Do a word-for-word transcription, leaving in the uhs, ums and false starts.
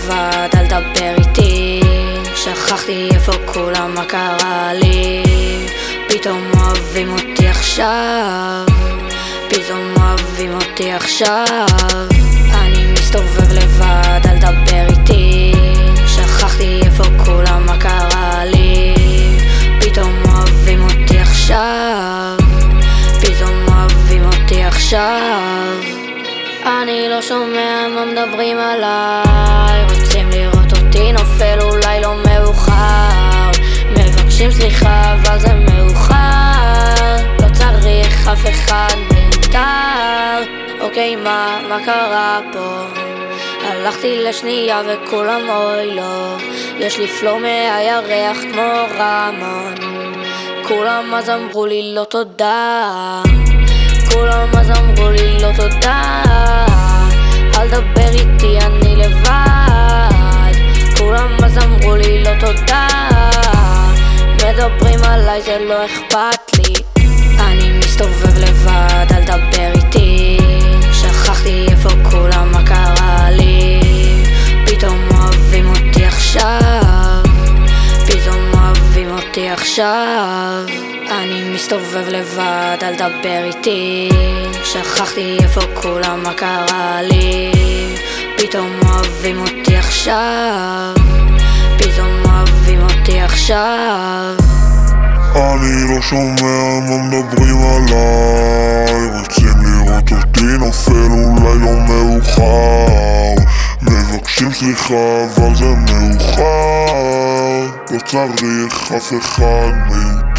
לבד, אל דבר איתי. שכחתי איפה כולם, מה קרה לי. פתאום אוהבים אותי עכשיו, פתאום אוהבים אותי עכשיו. אני מסתובב לבד, אל דבר איתי. שכחתי איפה כולם, מה קרה לי. פתאום אוהבים אותי עכשיו, פתאום אוהבים אותי עכשיו. אני לא שומע מה מדברים עליי. רוצים לראות אותי נופל, אולי לא מאוחר. מבקשים סליחה אבל זה מאוחר. לא צריך אף אחד מיותר. אוקיי, מה, מה קרה פה? הלכתי לשנייה וכולם אוי לא. יש לי פלו מהירח כמו רמון. כולם אז אמרו לי לא תודה, כולם אז אמרו לי לא תודה. אל דבר איתי אני לבד, כולם אז אמרו לי לא תודה. מדברים עליי זה לא אכפת לי. אני מסתובב לבד, אל דבר איתי. שכחתי איפה כולם, מה קרה לי. פתאום אוהבים אותי עכשיו, פתאום אוהבים אותי עכשיו. אני מסתובב לבד, אל דבר איתי. שכחתי איפה כולם, מה קרה לי. פתאום אוהבים אותי עכשיו, פתאום אוהבים אותי עכשיו. אני לא שומע מה מדברים עליי. רוצים לראות אותי נופל, אולי לא מאוחר. מבקשים סליחה אבל זה מאוחר. לא צריך אף אחד מיותר.